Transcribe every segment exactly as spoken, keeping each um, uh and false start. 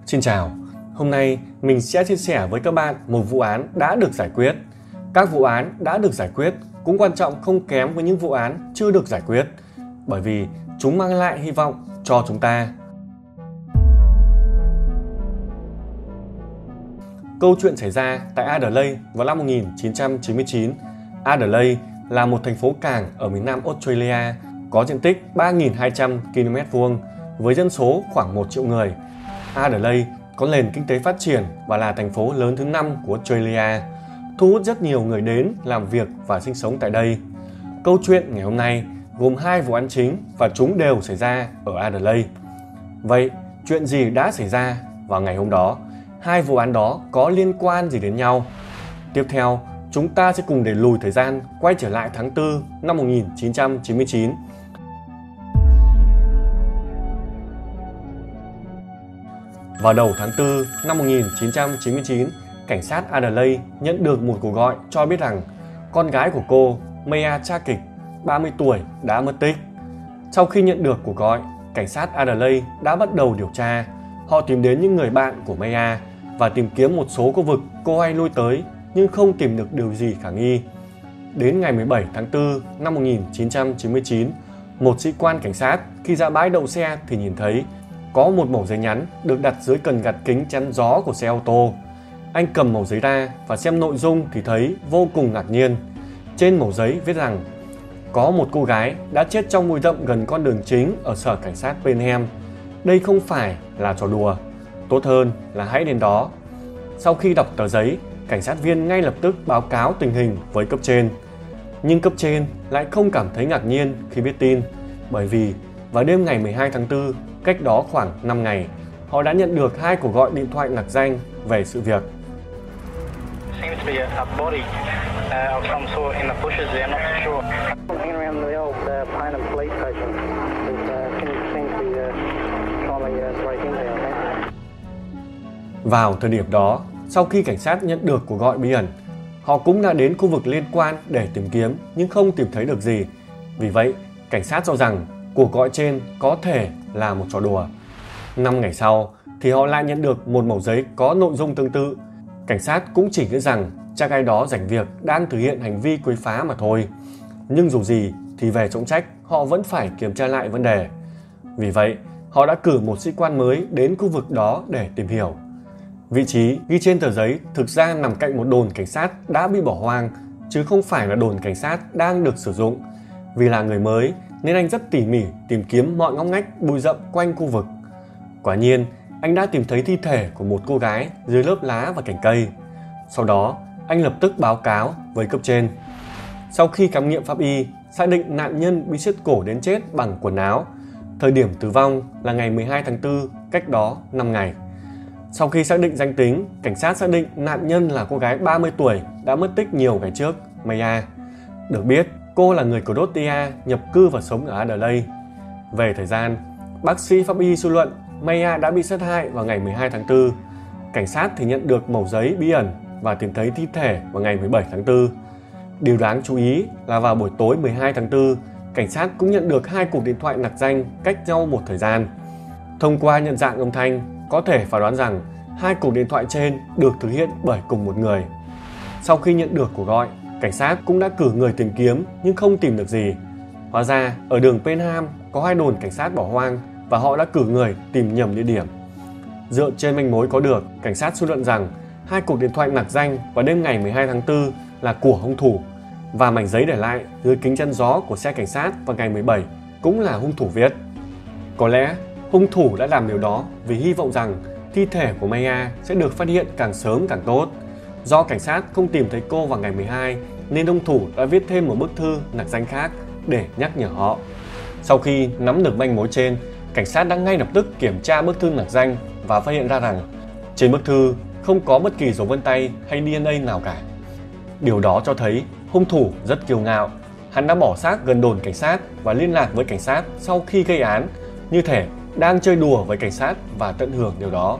Xin chào, hôm nay mình sẽ chia sẻ với các bạn một vụ án đã được giải quyết. Các vụ án đã được giải quyết cũng quan trọng không kém với những vụ án chưa được giải quyết, bởi vì chúng mang lại hy vọng cho chúng ta. Câu chuyện xảy ra tại Adelaide vào năm một nghìn chín trăm chín mươi chín. Adelaide là một thành phố cảng ở miền Nam Australia, có diện tích ba nghìn hai trăm ki lô mét vuông với dân số khoảng một triệu người. Adelaide có nền kinh tế phát triển và là thành phố lớn thứ năm của Australia, thu hút rất nhiều người đến làm việc và sinh sống tại đây. Câu chuyện ngày hôm nay gồm hai vụ án chính và chúng đều xảy ra ở Adelaide. Vậy, chuyện gì đã xảy ra vào ngày hôm đó? Hai vụ án đó có liên quan gì đến nhau? Tiếp theo, chúng ta sẽ cùng đẩy lùi thời gian quay trở lại tháng tư năm một nghìn chín trăm chín mươi chín. Vào đầu tháng tư năm một nghìn chín trăm chín mươi chín, cảnh sát Adelaide nhận được một cuộc gọi cho biết rằng con gái của cô, Maya Chakik, ba mươi tuổi, đã mất tích. Sau khi nhận được cuộc gọi, cảnh sát Adelaide đã bắt đầu điều tra. Họ tìm đến những người bạn của Maya và tìm kiếm một số khu vực cô hay lui tới nhưng không tìm được điều gì khả nghi. Đến ngày mười bảy tháng tư năm một nghìn chín trăm chín mươi chín, một sĩ quan cảnh sát khi ra bãi đậu xe thì nhìn thấy có một mẩu giấy nhắn được đặt dưới cần gạt kính chắn gió của xe ô tô. Anh cầm mẩu giấy ra và xem nội dung thì thấy vô cùng ngạc nhiên. Trên mẩu giấy viết rằng có một cô gái đã chết trong bụi rậm gần con đường chính ở sở cảnh sát Penham. Đây không phải là trò đùa. Tốt hơn là hãy đến đó. Sau khi đọc tờ giấy, cảnh sát viên ngay lập tức báo cáo tình hình với cấp trên. Nhưng cấp trên lại không cảm thấy ngạc nhiên khi biết tin, bởi vì vào đêm ngày mười hai tháng tư, cách đó khoảng năm ngày, họ đã nhận được hai cuộc gọi điện thoại nặc danh về sự việc. Vào thời điểm đó, sau khi cảnh sát nhận được cuộc gọi bí ẩn, họ cũng đã đến khu vực liên quan để tìm kiếm nhưng không tìm thấy được gì. Vì vậy, cảnh sát cho rằng cuộc gọi trên có thể là một trò đùa. Năm ngày sau thì họ lại nhận được một mẩu giấy có nội dung tương tự. Cảnh sát cũng chỉ nghĩ rằng chắc ai đó rảnh việc đang thực hiện hành vi quấy phá mà thôi. Nhưng dù gì thì về trọng trách họ vẫn phải kiểm tra lại vấn đề. Vì vậy, họ đã cử một sĩ quan mới đến khu vực đó để tìm hiểu. Vị trí ghi trên tờ giấy thực ra nằm cạnh một đồn cảnh sát đã bị bỏ hoang, chứ không phải là đồn cảnh sát đang được sử dụng. Vì là người mới nên anh rất tỉ mỉ tìm kiếm mọi ngóc ngách bụi rậm quanh khu vực. Quả nhiên, anh đã tìm thấy thi thể của một cô gái dưới lớp lá và cành cây. Sau đó, anh lập tức báo cáo với cấp trên. Sau khi khám nghiệm pháp y, xác định nạn nhân bị siết cổ đến chết bằng quần áo. Thời điểm tử vong là ngày mười hai tháng tư, cách đó năm ngày. Sau khi xác định danh tính, cảnh sát xác định nạn nhân là cô gái ba mươi tuổi đã mất tích nhiều ngày trước, Maya. Được biết, cô là người Croatia nhập cư và sống ở Adelaide. Về thời gian, bác sĩ pháp y suy luận Maya đã bị sát hại vào ngày mười hai tháng tư. Cảnh sát thì nhận được mẩu giấy bí ẩn và tìm thấy thi thể vào ngày mười bảy tháng tư. Điều đáng chú ý là vào buổi tối mười hai tháng tư, cảnh sát cũng nhận được hai cuộc điện thoại nặc danh cách nhau một thời gian. Thông qua nhận dạng âm thanh, có thể phán đoán rằng hai cuộc điện thoại trên được thực hiện bởi cùng một người. Sau khi nhận được cuộc gọi, cảnh sát cũng đã cử người tìm kiếm nhưng không tìm được gì. Hóa ra ở đường Penham có hai đồn cảnh sát bỏ hoang và họ đã cử người tìm nhầm địa điểm. Dựa trên manh mối có được, cảnh sát suy luận rằng hai cuộc điện thoại nặc danh vào đêm ngày mười hai tháng tư là của hung thủ và mảnh giấy để lại dưới kính chắn gió của xe cảnh sát vào ngày mười bảy cũng là hung thủ viết. Có lẽ hung thủ đã làm điều đó vì hy vọng rằng thi thể của Maya sẽ được phát hiện càng sớm càng tốt. Do cảnh sát không tìm thấy cô vào ngày mười hai nên hung thủ đã viết thêm một bức thư nặc danh khác để nhắc nhở họ. Sau khi nắm được manh mối trên, cảnh sát đã ngay lập tức kiểm tra bức thư nặc danh và phát hiện ra rằng trên bức thư không có bất kỳ dấu vân tay hay đê en a nào cả. Điều đó cho thấy hung thủ rất kiêu ngạo. Hắn đã bỏ xác gần đồn cảnh sát và liên lạc với cảnh sát sau khi gây án, như thể đang chơi đùa với cảnh sát và tận hưởng điều đó.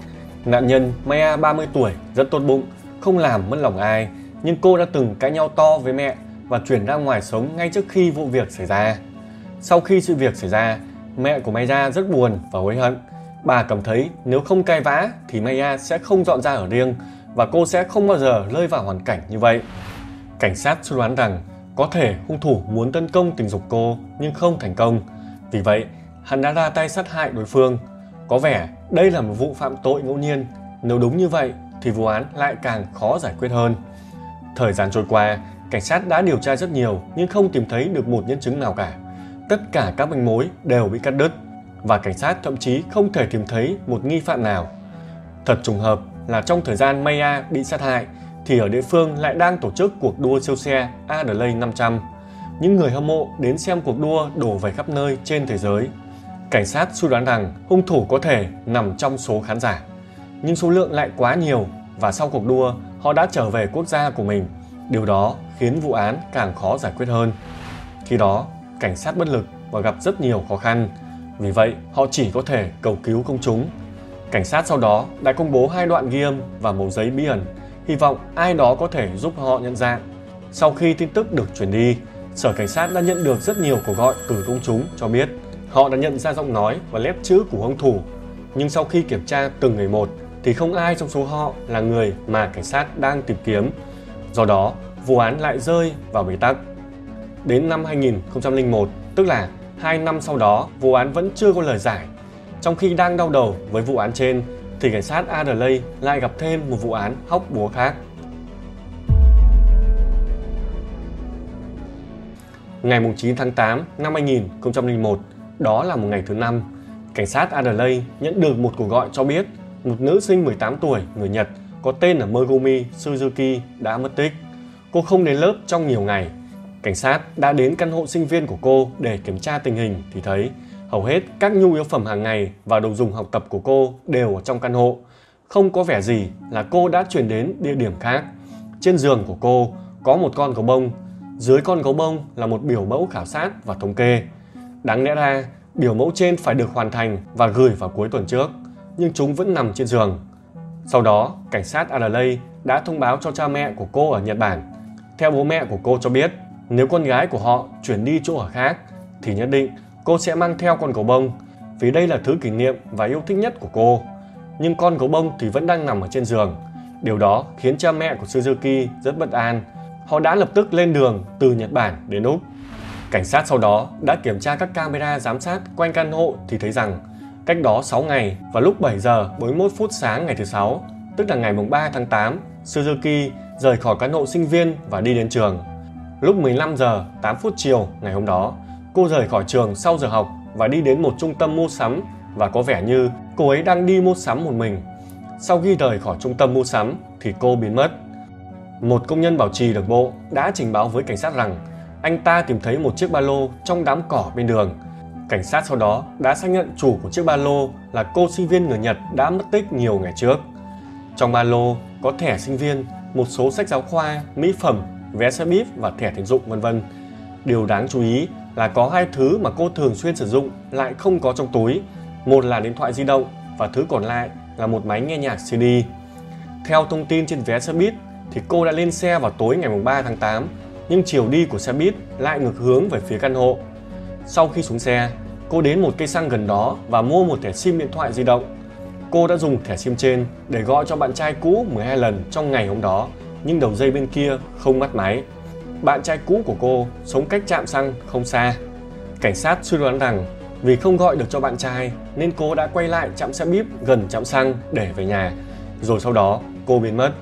Nạn nhân Maya ba mươi tuổi rất tốt bụng, không làm mất lòng ai, nhưng cô đã từng cãi nhau to với mẹ và chuyển ra ngoài sống ngay trước khi vụ việc xảy ra. Sau khi sự việc xảy ra, mẹ của Maya rất buồn và hối hận. Bà cảm thấy nếu không cai vã thì Maya sẽ không dọn ra ở riêng và cô sẽ không bao giờ rơi vào hoàn cảnh như vậy. Cảnh sát suy đoán rằng có thể hung thủ muốn tấn công tình dục cô nhưng không thành công. Vì vậy, hắn đã ra tay sát hại đối phương. Có vẻ đây là một vụ phạm tội ngẫu nhiên. Nếu đúng như vậy thì vụ án lại càng khó giải quyết hơn. Thời gian trôi qua, cảnh sát đã điều tra rất nhiều nhưng không tìm thấy được một nhân chứng nào cả. Tất cả các manh mối đều bị cắt đứt và cảnh sát thậm chí không thể tìm thấy một nghi phạm nào. Thật trùng hợp là trong thời gian Maya bị sát hại thì ở địa phương lại đang tổ chức cuộc đua siêu xe Adelaide năm trăm. Những người hâm mộ đến xem cuộc đua đổ về khắp nơi trên thế giới. Cảnh sát suy đoán rằng hung thủ có thể nằm trong số khán giả. Nhưng số lượng lại quá nhiều và sau cuộc đua họ đã trở về quốc gia của mình. Điều đó khiến vụ án càng khó giải quyết hơn. Khi đó, cảnh sát bất lực và gặp rất nhiều khó khăn. Vì vậy, họ chỉ có thể cầu cứu công chúng. Cảnh sát sau đó đã công bố hai đoạn ghi âm và mẩu giấy bí ẩn, hy vọng ai đó có thể giúp họ nhận dạng. Sau khi tin tức được truyền đi, Sở Cảnh sát đã nhận được rất nhiều cuộc gọi từ công chúng cho biết họ đã nhận ra giọng nói và nét chữ của hung thủ. Nhưng sau khi kiểm tra từng người một thì không ai trong số họ là người mà cảnh sát đang tìm kiếm. Do đó, vụ án lại rơi vào bế tắc. Đến năm hai nghìn không trăm lẻ một, tức là hai năm sau đó, vụ án vẫn chưa có lời giải. Trong khi đang đau đầu với vụ án trên, thì cảnh sát Adelaide lại gặp thêm một vụ án hóc búa khác. Ngày chín tháng tám năm hai nghìn không trăm lẻ một, đó là một ngày thứ năm, cảnh sát Adelaide nhận được một cuộc gọi cho biết một nữ sinh mười tám tuổi người Nhật có tên là Megumi Suzuki đã mất tích. Cô không đến lớp trong nhiều ngày. Cảnh sát đã đến căn hộ sinh viên của cô để kiểm tra tình hình thì thấy hầu hết các nhu yếu phẩm hàng ngày và đồ dùng học tập của cô đều ở trong căn hộ. Không có vẻ gì là cô đã chuyển đến địa điểm khác. Trên giường của cô có một con gấu bông. Dưới con gấu bông là một biểu mẫu khảo sát và thống kê. Đáng lẽ ra, biểu mẫu trên phải được hoàn thành và gửi vào cuối tuần trước, nhưng chúng vẫn nằm trên giường. Sau đó, cảnh sát Adelaide đã thông báo cho cha mẹ của cô ở Nhật Bản. Theo bố mẹ của cô cho biết, nếu con gái của họ chuyển đi chỗ ở khác, thì nhất định cô sẽ mang theo con gấu bông, vì đây là thứ kỷ niệm và yêu thích nhất của cô. Nhưng con gấu bông thì vẫn đang nằm ở trên giường. Điều đó khiến cha mẹ của Suzuki rất bất an. Họ đã lập tức lên đường từ Nhật Bản đến Úc. Cảnh sát sau đó đã kiểm tra các camera giám sát quanh căn hộ thì thấy rằng cách đó sáu ngày vào lúc bảy giờ bốn mươi mốt phút sáng ngày thứ sáu, tức là ngày ba tháng tám, Suzuki rời khỏi căn hộ sinh viên và đi đến trường. Lúc mười lăm giờ tám phút chiều ngày hôm đó, cô rời khỏi trường sau giờ học và đi đến một trung tâm mua sắm và có vẻ như cô ấy đang đi mua sắm một mình. Sau khi rời khỏi trung tâm mua sắm thì cô biến mất. Một công nhân bảo trì đường bộ đã trình báo với cảnh sát rằng anh ta tìm thấy một chiếc ba lô trong đám cỏ bên đường. Cảnh sát sau đó đã xác nhận chủ của chiếc ba lô là cô sinh viên người Nhật đã mất tích nhiều ngày trước. Trong ba lô có thẻ sinh viên, một số sách giáo khoa, mỹ phẩm, vé xe buýt và thẻ tín dụng vân vân. Điều đáng chú ý là có hai thứ mà cô thường xuyên sử dụng lại không có trong túi. Một là điện thoại di động và thứ còn lại là một máy nghe nhạc xê đê. Theo thông tin trên vé xe buýt thì cô đã lên xe vào tối ngày ba tháng tám, nhưng chiều đi của xe buýt lại ngược hướng về phía căn hộ. Sau khi xuống xe, cô đến một cây xăng gần đó và mua một thẻ sim điện thoại di động. Cô đã dùng thẻ sim trên để gọi cho bạn trai cũ mười hai lần trong ngày hôm đó, nhưng đầu dây bên kia không bắt máy. Bạn trai cũ của cô sống cách trạm xăng không xa. Cảnh sát suy đoán rằng vì không gọi được cho bạn trai nên cô đã quay lại trạm xe buýt gần trạm xăng để về nhà, rồi sau đó cô biến mất.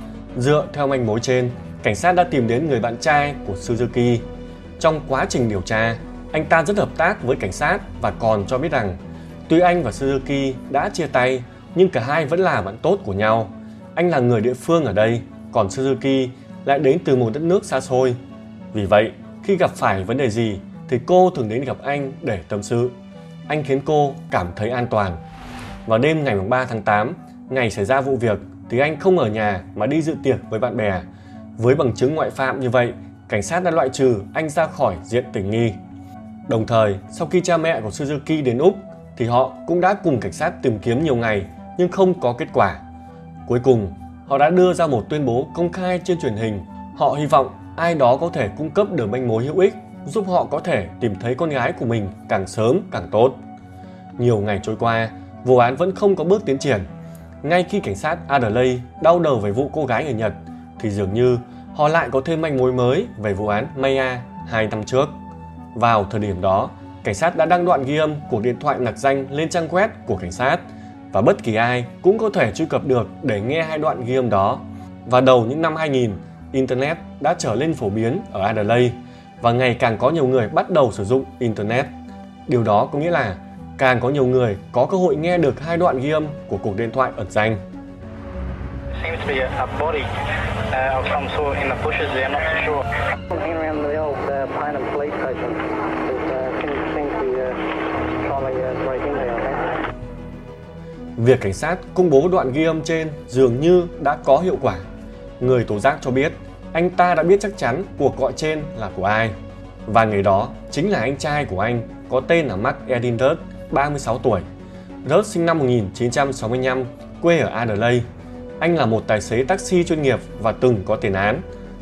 Dựa theo manh mối trên, cảnh sát đã tìm đến người bạn trai của Suzuki. Trong quá trình điều tra, anh ta rất hợp tác với cảnh sát và còn cho biết rằng tuy anh và Suzuki đã chia tay nhưng cả hai vẫn là bạn tốt của nhau. Anh là người địa phương ở đây, còn Suzuki lại đến từ một đất nước xa xôi. Vì vậy, khi gặp phải vấn đề gì thì cô thường đến gặp anh để tâm sự. Anh khiến cô cảm thấy an toàn. Vào đêm ngày ba tháng tám, ngày xảy ra vụ việc, thì anh không ở nhà mà đi dự tiệc với bạn bè. Với bằng chứng ngoại phạm như vậy, cảnh sát đã loại trừ anh ra khỏi diện tình nghi. Đồng thời, sau khi cha mẹ của Suzuki đến Úc, thì họ cũng đã cùng cảnh sát tìm kiếm nhiều ngày nhưng không có kết quả. Cuối cùng, họ đã đưa ra một tuyên bố công khai trên truyền hình. Họ hy vọng ai đó có thể cung cấp được manh mối hữu ích, giúp họ có thể tìm thấy con gái của mình càng sớm càng tốt. Nhiều ngày trôi qua, vụ án vẫn không có bước tiến triển. Ngay khi cảnh sát Adelaide đau đầu về vụ cô gái người Nhật, thì dường như họ lại có thêm manh mối mới về vụ án Maya hai năm trước. Vào thời điểm đó, cảnh sát đã đăng đoạn ghi âm của điện thoại nặc danh lên trang web của cảnh sát, và bất kỳ ai cũng có thể truy cập được để nghe hai đoạn ghi âm đó. Và đầu những năm hai nghìn, Internet đã trở nên phổ biến ở Adelaide và ngày càng có nhiều người bắt đầu sử dụng Internet. Điều đó có nghĩa là càng có nhiều người có cơ hội nghe được hai đoạn ghi âm của cuộc điện thoại ẩn danh. Seems to be a, a body uh, of some sort in the bushes there, I'm not too sure. Hanging around the old uh, Pineham police station. It uh, seems to be uh, trying to uh, break in there, I think. Việc cảnh sát công bố đoạn ghi âm trên dường như đã có hiệu quả. Người tố giác cho biết anh ta đã biết chắc chắn cuộc gọi trên là của ai. Và người đó chính là anh trai của anh, có tên là Mark Edin Rudd, ba mươi sáu tuổi. Rudd sinh năm một nghìn chín trăm sáu mươi lăm, quê ở Adelaide. Anh là một tài xế taxi chuyên nghiệp và từng có tiền án.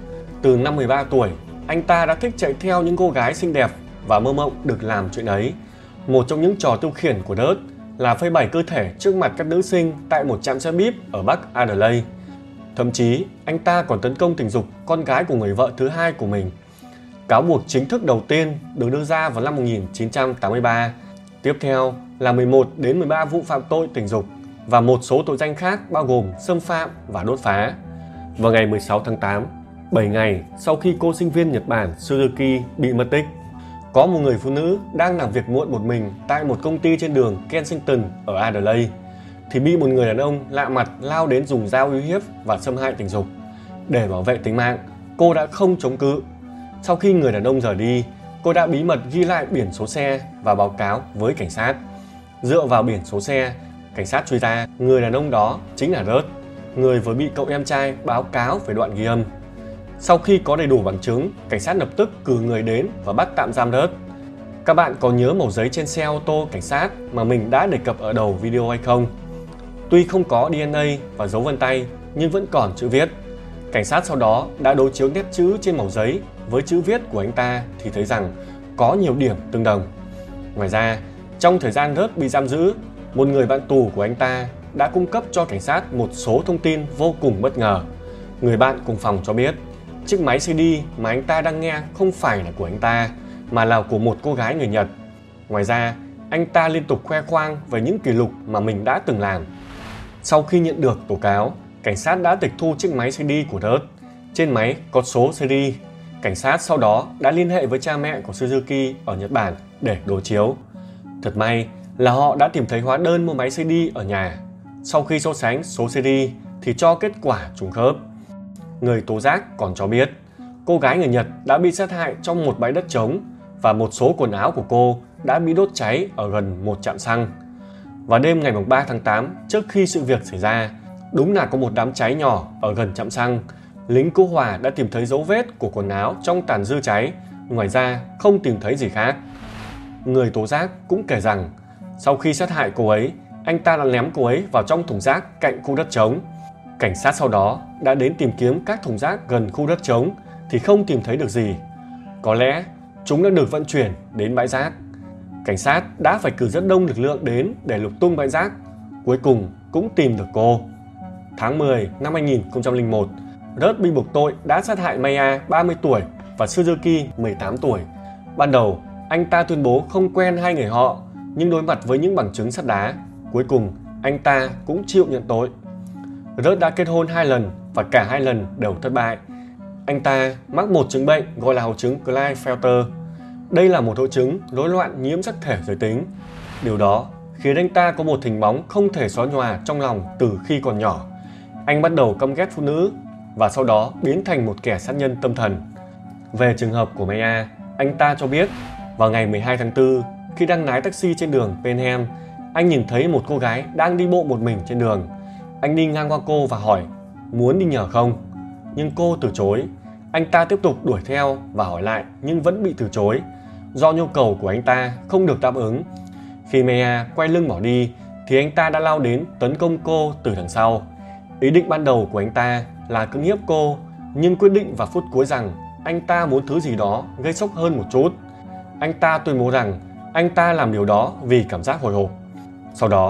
Từ năm mười ba tuổi, anh ta đã thích chạy theo những cô gái xinh đẹp và mơ mộng được làm chuyện ấy. Một trong những trò tiêu khiển của Rudd là phơi bày cơ thể trước mặt các nữ sinh tại một trạm xe buýt ở Bắc Adelaide. Thậm chí, anh ta còn tấn công tình dục con gái của người vợ thứ hai của mình. Cáo buộc chính thức đầu tiên được đưa ra vào năm một nghìn chín trăm tám mươi ba. Tiếp theo là mười một đến mười ba vụ phạm tội tình dục và một số tội danh khác bao gồm xâm phạm và đốt phá. Vào ngày mười sáu tháng tám, bảy ngày sau khi cô sinh viên Nhật Bản Suzuki bị mất tích, có một người phụ nữ đang làm việc muộn một mình tại một công ty trên đường Kensington ở Adelaide thì bị một người đàn ông lạ mặt lao đến dùng dao uy hiếp và xâm hại tình dục. Để bảo vệ tính mạng, cô đã không chống cự. Sau khi người đàn ông rời đi, cô đã bí mật ghi lại biển số xe và báo cáo với cảnh sát. Dựa vào biển số xe, cảnh sát truy ra người đàn ông đó chính là Rudd, người vừa bị cậu em trai báo cáo về đoạn ghi âm. Sau khi có đầy đủ bằng chứng, cảnh sát lập tức cử người đến và bắt tạm giam Rudd. Các bạn có nhớ mẩu giấy trên xe ô tô cảnh sát mà mình đã đề cập ở đầu video hay không? Tuy không có đê en a và dấu vân tay nhưng vẫn còn chữ viết. Cảnh sát sau đó đã đối chiếu nét chữ trên mẩu giấy với chữ viết của anh ta thì thấy rằng có nhiều điểm tương đồng. Ngoài ra, trong thời gian Rudd bị giam giữ, một người bạn tù của anh ta đã cung cấp cho cảnh sát một số thông tin vô cùng bất ngờ. Người bạn cùng phòng cho biết chiếc máy xê đê mà anh ta đang nghe không phải là của anh ta mà là của một cô gái người Nhật. Ngoài ra, anh ta liên tục khoe khoang về những kỷ lục mà mình đã từng làm. Sau khi nhận được tố cáo, cảnh sát đã tịch thu chiếc máy xê đê của Rudd. Trên máy có số xê đê. Cảnh sát sau đó đã liên hệ với cha mẹ của Suzuki ở Nhật Bản để đối chiếu. Thật may là họ đã tìm thấy hóa đơn mua máy xê đê ở nhà. Sau khi so sánh số xê đê thì cho kết quả trùng khớp. Người tố giác còn cho biết cô gái người Nhật đã bị sát hại trong một bãi đất trống và một số quần áo của cô đã bị đốt cháy ở gần một trạm xăng. Vào đêm ngày ba tháng tám, trước khi sự việc xảy ra, đúng là có một đám cháy nhỏ ở gần trạm xăng. Lính cứu hỏa đã tìm thấy dấu vết của quần áo trong tàn dư cháy, ngoài ra không tìm thấy gì khác. Người tố giác cũng kể rằng sau khi sát hại cô ấy, anh ta đã ném cô ấy vào trong thùng rác cạnh khu đất trống. Cảnh sát sau đó đã đến tìm kiếm các thùng rác gần khu đất trống thì không tìm thấy được gì. Có lẽ chúng đã được vận chuyển đến bãi rác. Cảnh sát đã phải cử rất đông lực lượng đến để lục tung bãi rác. Cuối cùng cũng tìm được cô. Tháng mười năm hai nghìn không trăm lẻ một, Rudd bị buộc tội đã sát hại Maya ba mươi tuổi và Suzuki mười tám tuổi. Ban đầu, anh ta tuyên bố không quen hai người họ, nhưng đối mặt với những bằng chứng sắt đá, cuối cùng anh ta cũng chịu nhận tội. Rudd đã kết hôn hai lần và cả hai lần đều thất bại. Anh ta mắc một chứng bệnh gọi là hội chứng Klinefelter. Đây là một hội chứng rối loạn nhiễm sắc thể giới tính. Điều đó khiến anh ta có một hình bóng không thể xóa nhòa trong lòng từ khi còn nhỏ. Anh bắt đầu căm ghét phụ nữ và sau đó biến thành một kẻ sát nhân tâm thần. Về trường hợp của Maya, anh ta cho biết vào ngày mười hai tháng tư, khi đang lái taxi trên đường Penham, anh nhìn thấy một cô gái đang đi bộ một mình trên đường. Anh đi ngang qua cô và hỏi muốn đi nhờ không, nhưng cô từ chối. Anh ta tiếp tục đuổi theo và hỏi lại nhưng vẫn bị từ chối do nhu cầu của anh ta không được đáp ứng. Khi Maya quay lưng bỏ đi thì anh ta đã lao đến tấn công cô từ đằng sau. Ý định ban đầu của anh ta là cưỡng hiếp cô, nhưng quyết định vào phút cuối rằng anh ta muốn thứ gì đó gây sốc hơn một chút. Anh ta tuyên bố rằng anh ta làm điều đó vì cảm giác hồi hộp. Sau đó,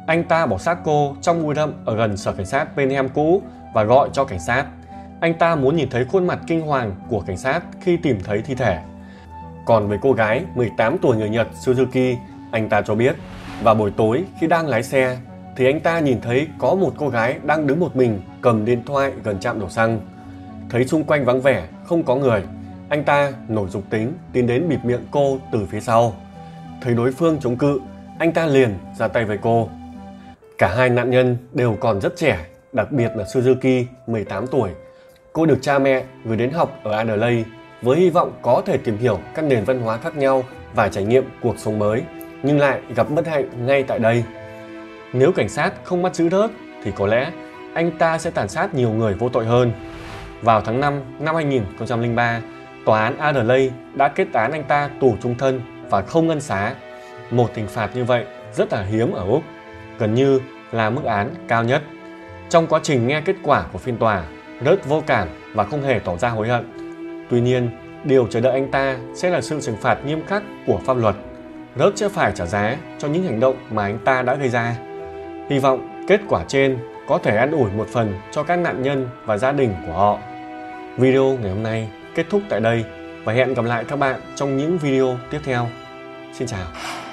Anh ta bỏ xác cô trong bụi rậm ở gần sở cảnh sát Penham cũ và gọi cho cảnh sát. Anh ta muốn nhìn thấy khuôn mặt kinh hoàng của cảnh sát khi tìm thấy thi thể. Còn với cô gái mười tám tuổi người Nhật Suzuki, anh ta cho biết vào buổi tối khi đang lái xe thì anh ta nhìn thấy có một cô gái đang đứng một mình cầm điện thoại gần trạm đổ xăng. Thấy xung quanh vắng vẻ, không có người, anh ta nổi dục tính tiến đến bịt miệng cô từ phía sau. Thấy đối phương chống cự, anh ta liền ra tay với cô. Cả hai nạn nhân đều còn rất trẻ, đặc biệt là Suzuki mười tám tuổi. Cô được cha mẹ gửi đến học ở Adelaide với hy vọng có thể tìm hiểu các nền văn hóa khác nhau và trải nghiệm cuộc sống mới, nhưng lại gặp bất hạnh ngay tại đây. Nếu cảnh sát không bắt giữ Rớt thì có lẽ anh ta sẽ tàn sát nhiều người vô tội hơn. Vào tháng năm năm hai nghìn không trăm lẻ ba, tòa án Adelaide đã kết án anh ta tù trung thân và không ân xá. Một hình phạt như vậy rất là hiếm ở Úc, gần như là mức án cao nhất. Trong quá trình nghe kết quả của phiên tòa, Rớt vô cảm và không hề tỏ ra hối hận. Tuy nhiên, điều chờ đợi anh ta sẽ là sự trừng phạt nghiêm khắc của pháp luật. Rớt sẽ phải trả giá cho những hành động mà anh ta đã gây ra. Hy vọng kết quả trên có thể an ủi một phần cho các nạn nhân và gia đình của họ. Video ngày hôm nay kết thúc tại đây và hẹn gặp lại các bạn trong những video tiếp theo. Xin chào!